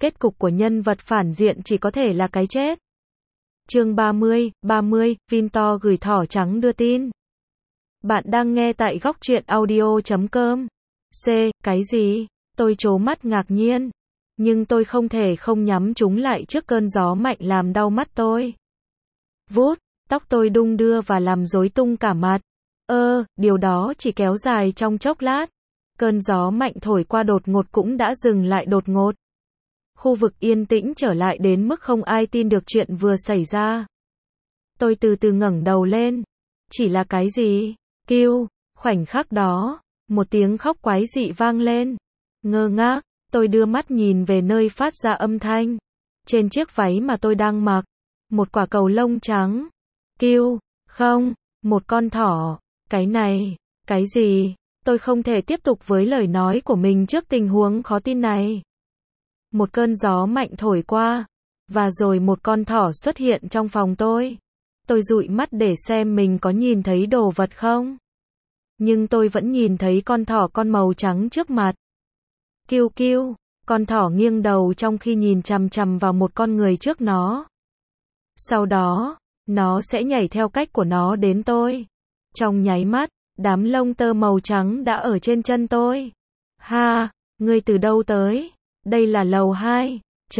Kết cục của nhân vật phản diện chỉ có thể là cái chết. Chương 30, Vintor gửi thỏ trắng đưa tin. Bạn đang nghe tại góc truyện audio.com. Cái gì? Tôi trố mắt ngạc nhiên. Nhưng tôi không thể không nhắm chúng lại trước cơn gió mạnh làm đau mắt tôi. Vút, tóc tôi đung đưa và làm rối tung cả mặt. Điều đó chỉ kéo dài trong chốc lát. Cơn gió mạnh thổi qua đột ngột cũng đã dừng lại đột ngột. Khu vực yên tĩnh trở lại đến mức không ai tin được chuyện vừa xảy ra. Tôi từ từ ngẩng đầu lên. Chỉ là cái gì? Kêu. Khoảnh khắc đó, một tiếng khóc quái dị vang lên. Ngơ ngác, tôi đưa mắt nhìn về nơi phát ra âm thanh. Trên chiếc váy mà tôi đang mặc, một quả cầu lông trắng. Kêu. Không, một con thỏ. Cái này, cái gì? Tôi không thể tiếp tục với lời nói của mình trước tình huống khó tin này. Một cơn gió mạnh thổi qua, và rồi một con thỏ xuất hiện trong phòng tôi. Tôi dụi mắt để xem mình có nhìn thấy đồ vật không. Nhưng tôi vẫn nhìn thấy con thỏ con màu trắng trước mặt. Kiu kiu, con thỏ nghiêng đầu trong khi nhìn chằm chằm vào một con người trước nó. Sau đó, nó sẽ nhảy theo cách của nó đến tôi. Trong nháy mắt, đám lông tơ màu trắng đã ở trên chân tôi. Ha, ngươi từ đâu tới? Đây là lầu 2.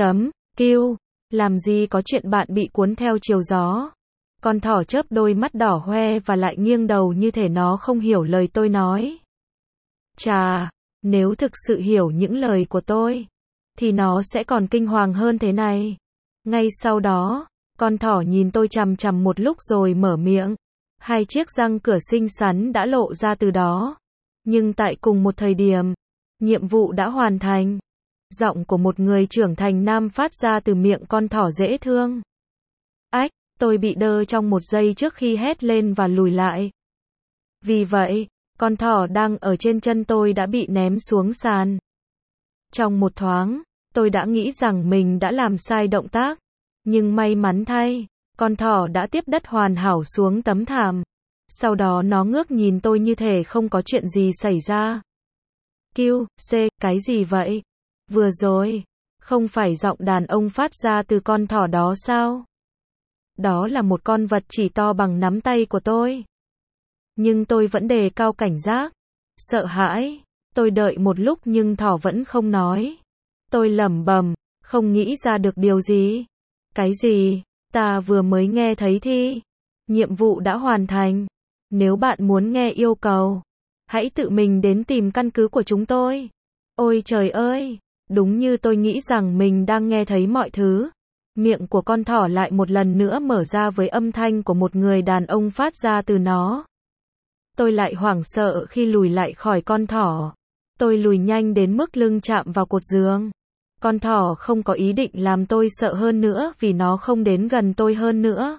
Kiu, làm gì có chuyện bạn bị cuốn theo chiều gió. Con thỏ chớp đôi mắt đỏ hoe và lại nghiêng đầu như thể nó không hiểu lời tôi nói. Chà, nếu thực sự hiểu những lời của tôi, thì nó sẽ còn kinh hoàng hơn thế này. Ngay sau đó, con thỏ nhìn tôi chằm chằm một lúc rồi mở miệng. Hai chiếc răng cửa xinh xắn đã lộ ra từ đó. Nhưng tại cùng một thời điểm, nhiệm vụ đã hoàn thành. Giọng của một người trưởng thành nam phát ra từ miệng con thỏ dễ thương. Ách, tôi bị đơ trong một giây trước khi hét lên và lùi lại. Vì vậy, con thỏ đang ở trên chân tôi đã bị ném xuống sàn. Trong một thoáng, tôi đã nghĩ rằng mình đã làm sai động tác. Nhưng may mắn thay, con thỏ đã tiếp đất hoàn hảo xuống tấm thảm. Sau đó nó ngước nhìn tôi như thể không có chuyện gì xảy ra. Cái gì vậy? Vừa rồi, không phải giọng đàn ông phát ra từ con thỏ đó sao? Đó là một con vật chỉ to bằng nắm tay của tôi. Nhưng tôi vẫn đề cao cảnh giác. Sợ hãi. Tôi đợi một lúc nhưng thỏ vẫn không nói. Tôi lẩm bẩm, không nghĩ ra được điều gì. Cái gì? Ta vừa mới nghe thấy thi. Nhiệm vụ đã hoàn thành. Nếu bạn muốn nghe yêu cầu, hãy tự mình đến tìm căn cứ của chúng tôi. Ôi trời ơi! Đúng như tôi nghĩ rằng mình đang nghe thấy mọi thứ. Miệng của con thỏ lại một lần nữa mở ra với âm thanh của một người đàn ông phát ra từ nó. Tôi lại hoảng sợ khi lùi lại khỏi con thỏ. Tôi lùi nhanh đến mức lưng chạm vào cột giường. Con thỏ không có ý định làm tôi sợ hơn nữa vì nó không đến gần tôi hơn nữa.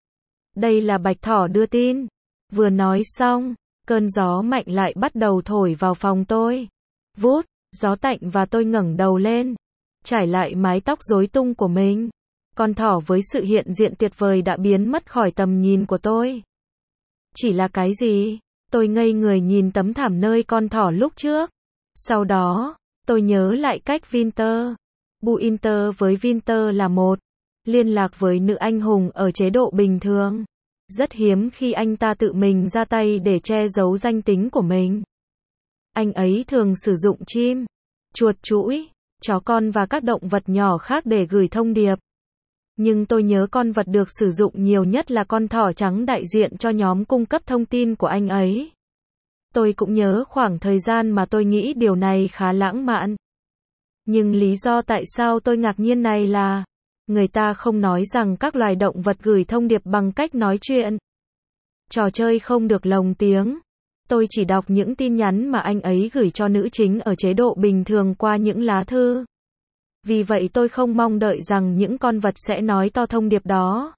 Đây là bạch thỏ đưa tin. Vừa nói xong, cơn gió mạnh lại bắt đầu thổi vào phòng tôi. Vút, gió tạnh và tôi ngẩng đầu lên, trải lại mái tóc rối tung của mình. Con thỏ với sự hiện diện tuyệt vời đã biến mất khỏi tầm nhìn của tôi. Chỉ là cái gì? Tôi ngây người nhìn tấm thảm nơi con thỏ lúc trước. Sau đó, tôi nhớ lại cách Vintor. Buinter với Vintor là một. Liên lạc với nữ anh hùng ở chế độ bình thường. Rất hiếm khi anh ta tự mình ra tay để che giấu danh tính của mình. Anh ấy thường sử dụng chim, chuột chũi, chó con và các động vật nhỏ khác để gửi thông điệp. Nhưng tôi nhớ con vật được sử dụng nhiều nhất là con thỏ trắng đại diện cho nhóm cung cấp thông tin của anh ấy. Tôi cũng nhớ khoảng thời gian mà tôi nghĩ điều này khá lãng mạn. Nhưng lý do tại sao tôi ngạc nhiên này là, người ta không nói rằng các loài động vật gửi thông điệp bằng cách nói chuyện. Trò chơi không được lồng tiếng. Tôi chỉ đọc những tin nhắn mà anh ấy gửi cho nữ chính ở chế độ bình thường qua những lá thư. Vì vậy tôi không mong đợi rằng những con vật sẽ nói to thông điệp đó.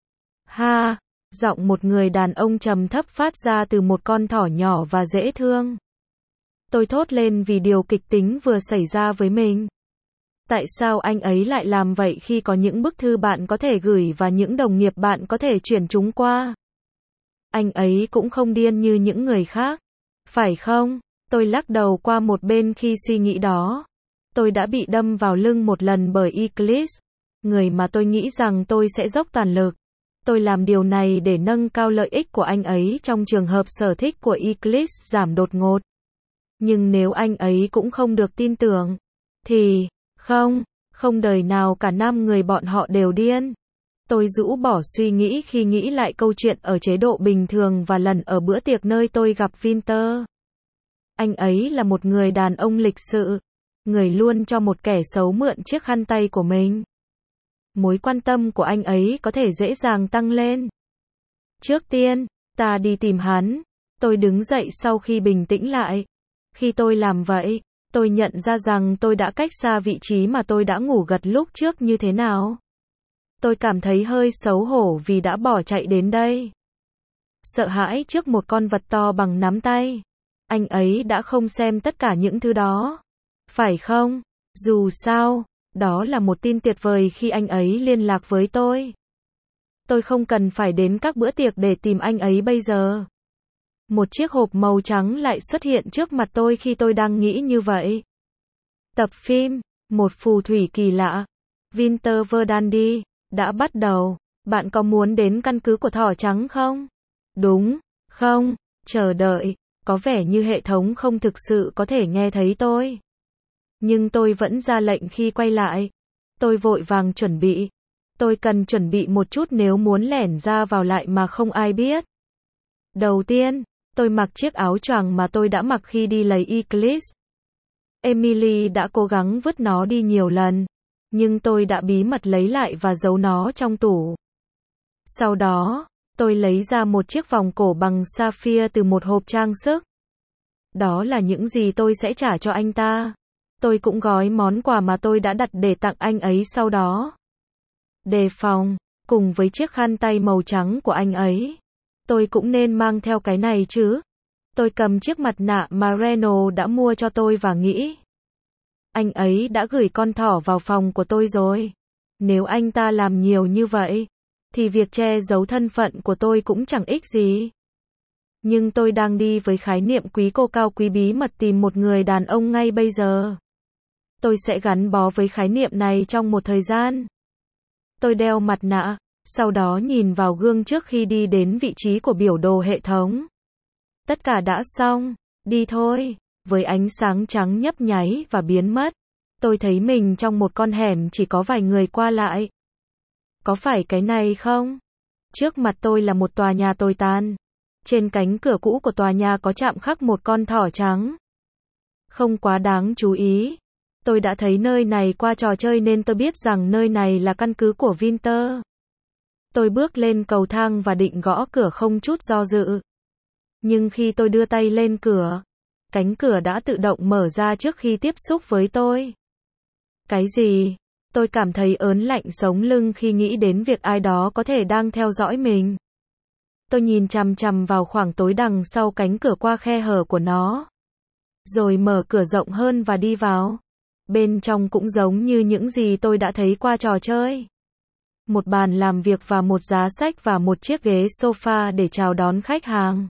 Ha, giọng một người đàn ông trầm thấp phát ra từ một con thỏ nhỏ và dễ thương. Tôi thốt lên vì điều kịch tính vừa xảy ra với mình. Tại sao anh ấy lại làm vậy khi có những bức thư bạn có thể gửi và những đồng nghiệp bạn có thể chuyển chúng qua? Anh ấy cũng không điên như những người khác, phải không? Tôi lắc đầu qua một bên khi suy nghĩ đó. Tôi đã bị đâm vào lưng một lần bởi Eclipse, người mà tôi nghĩ rằng tôi sẽ dốc toàn lực. Tôi làm điều này để nâng cao lợi ích của anh ấy trong trường hợp sở thích của Eclipse giảm đột ngột. Nhưng nếu anh ấy cũng không được tin tưởng, thì, không đời nào cả 5 người bọn họ đều điên. Tôi rũ bỏ suy nghĩ khi nghĩ lại câu chuyện ở chế độ bình thường và lần ở bữa tiệc nơi tôi gặp Winter. Anh ấy là một người đàn ông lịch sự, người luôn cho một kẻ xấu mượn chiếc khăn tay của mình. Mối quan tâm của anh ấy có thể dễ dàng tăng lên. Trước tiên, ta đi tìm hắn. Tôi đứng dậy sau khi bình tĩnh lại. Khi tôi làm vậy, tôi nhận ra rằng tôi đã cách xa vị trí mà tôi đã ngủ gật lúc trước như thế nào. Tôi cảm thấy hơi xấu hổ vì đã bỏ chạy đến đây. Sợ hãi trước một con vật to bằng nắm tay. Anh ấy đã không xem tất cả những thứ đó. Phải không? Dù sao, đó là một tin tuyệt vời khi anh ấy liên lạc với tôi. Tôi không cần phải đến các bữa tiệc để tìm anh ấy bây giờ. Một chiếc hộp màu trắng lại xuất hiện trước mặt tôi khi tôi đang nghĩ như vậy. Tập phim, một phù thủy kỳ lạ, Winter Verdandi, đã bắt đầu. Bạn có muốn đến căn cứ của thỏ trắng không? Đúng, không, chờ đợi, có vẻ như hệ thống không thực sự có thể nghe thấy tôi. Nhưng tôi vẫn ra lệnh khi quay lại. Tôi vội vàng chuẩn bị. Tôi cần chuẩn bị một chút nếu muốn lẻn ra vào lại mà không ai biết. Đầu tiên, tôi mặc chiếc áo choàng mà tôi đã mặc khi đi lấy Eclipse. Emily đã cố gắng vứt nó đi nhiều lần, nhưng tôi đã bí mật lấy lại và giấu nó trong tủ. Sau đó, tôi lấy ra một chiếc vòng cổ bằng sapphire từ một hộp trang sức. Đó là những gì tôi sẽ trả cho anh ta. Tôi cũng gói món quà mà tôi đã đặt để tặng anh ấy sau đó. Đề phòng, cùng với chiếc khăn tay màu trắng của anh ấy. Tôi cũng nên mang theo cái này chứ. Tôi cầm chiếc mặt nạ mà Reno đã mua cho tôi và nghĩ. Anh ấy đã gửi con thỏ vào phòng của tôi rồi. Nếu anh ta làm nhiều như vậy, thì việc che giấu thân phận của tôi cũng chẳng ích gì. Nhưng tôi đang đi với khái niệm quý cô cao quý bí mật tìm một người đàn ông ngay bây giờ. Tôi sẽ gắn bó với khái niệm này trong một thời gian. Tôi đeo mặt nạ, sau đó nhìn vào gương trước khi đi đến vị trí của biểu đồ hệ thống. Tất cả đã xong, đi thôi. Với ánh sáng trắng nhấp nháy và biến mất, tôi thấy mình trong một con hẻm chỉ có vài người qua lại. Có phải cái này không? Trước mặt tôi là một tòa nhà tồi tàn. Trên cánh cửa cũ của tòa nhà có chạm khắc một con thỏ trắng. Không quá đáng chú ý. Tôi đã thấy nơi này qua trò chơi nên tôi biết rằng nơi này là căn cứ của Winter. Tôi bước lên cầu thang và định gõ cửa không chút do dự. Nhưng khi tôi đưa tay lên cửa, cánh cửa đã tự động mở ra trước khi tiếp xúc với tôi. Cái gì? Tôi cảm thấy ớn lạnh sống lưng khi nghĩ đến việc ai đó có thể đang theo dõi mình. Tôi nhìn chằm chằm vào khoảng tối đằng sau cánh cửa qua khe hở của nó. Rồi mở cửa rộng hơn và đi vào. Bên trong cũng giống như những gì tôi đã thấy qua trò chơi. Một bàn làm việc và một giá sách và một chiếc ghế sofa để chào đón khách hàng.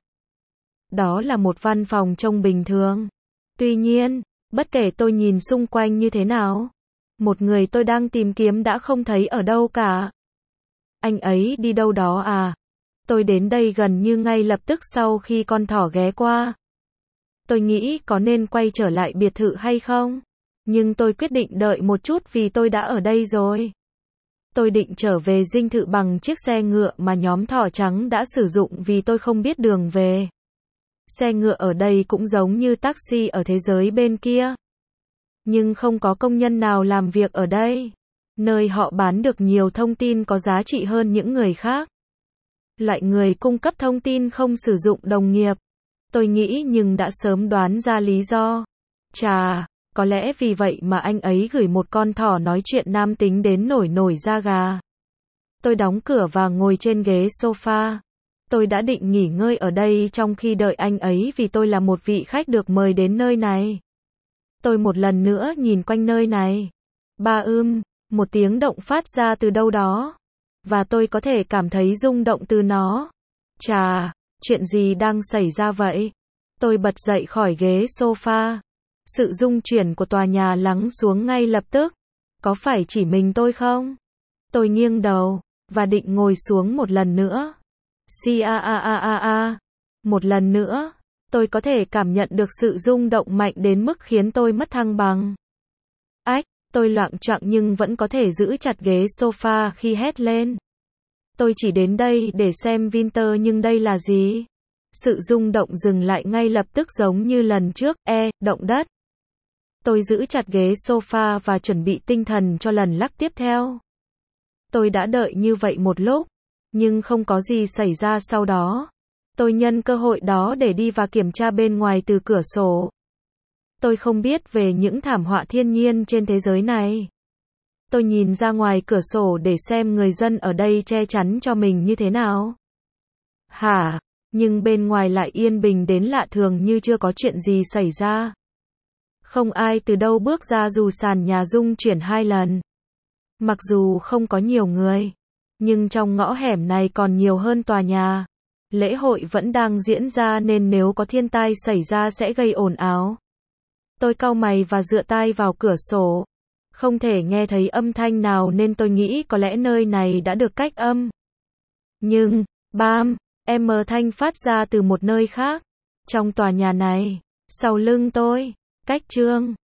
Đó là một văn phòng trông bình thường. Tuy nhiên, bất kể tôi nhìn xung quanh như thế nào, một người tôi đang tìm kiếm đã không thấy ở đâu cả. Anh ấy đi đâu đó à? Tôi đến đây gần như ngay lập tức sau khi con thỏ ghé qua. Tôi nghĩ có nên quay trở lại biệt thự hay không? Nhưng tôi quyết định đợi một chút vì tôi đã ở đây rồi. Tôi định trở về dinh thự bằng chiếc xe ngựa mà nhóm thỏ trắng đã sử dụng vì tôi không biết đường về. Xe ngựa ở đây cũng giống như taxi ở thế giới bên kia. Nhưng không có công nhân nào làm việc ở đây. Nơi họ bán được nhiều thông tin có giá trị hơn những người khác. Loại người cung cấp thông tin không sử dụng đồng nghiệp. Tôi nghĩ nhưng đã sớm đoán ra lý do. Chà, có lẽ vì vậy mà anh ấy gửi một con thỏ nói chuyện nam tính đến nổi da gà. Tôi đóng cửa và ngồi trên ghế sofa. Tôi đã định nghỉ ngơi ở đây trong khi đợi anh ấy vì tôi là một vị khách được mời đến nơi này. Tôi một lần nữa nhìn quanh nơi này. Một tiếng động phát ra từ đâu đó. Và tôi có thể cảm thấy rung động từ nó. Chà, chuyện gì đang xảy ra vậy? Tôi bật dậy khỏi ghế sofa. Sự rung chuyển của tòa nhà lắng xuống ngay lập tức. Có phải chỉ mình tôi không? Tôi nghiêng đầu, và định ngồi xuống một lần nữa. Một lần nữa. Tôi có thể cảm nhận được sự rung động mạnh đến mức khiến tôi mất thăng bằng. Ách, tôi loạng choạng nhưng vẫn có thể giữ chặt ghế sofa khi hét lên. Tôi chỉ đến đây để xem Winter nhưng đây là gì? Sự rung động dừng lại ngay lập tức giống như lần trước, động đất. Tôi giữ chặt ghế sofa và chuẩn bị tinh thần cho lần lắc tiếp theo. Tôi đã đợi như vậy một lúc, nhưng không có gì xảy ra sau đó. Tôi nhân cơ hội đó để đi và kiểm tra bên ngoài từ cửa sổ. Tôi không biết về những thảm họa thiên nhiên trên thế giới này. Tôi nhìn ra ngoài cửa sổ để xem người dân ở đây che chắn cho mình như thế nào. Nhưng bên ngoài lại yên bình đến lạ thường như chưa có chuyện gì xảy ra. Không ai từ đâu bước ra dù sàn nhà rung chuyển 2 lần. Mặc dù không có nhiều người, nhưng trong ngõ hẻm này còn nhiều hơn tòa nhà. Lễ hội vẫn đang diễn ra nên nếu có thiên tai xảy ra sẽ gây ồn ào. Tôi cau mày và dựa tai vào cửa sổ. Không thể nghe thấy âm thanh nào nên tôi nghĩ có lẽ nơi này đã được cách âm. Nhưng, thanh phát ra từ một nơi khác. Trong tòa nhà này, sau lưng tôi, cách Trương.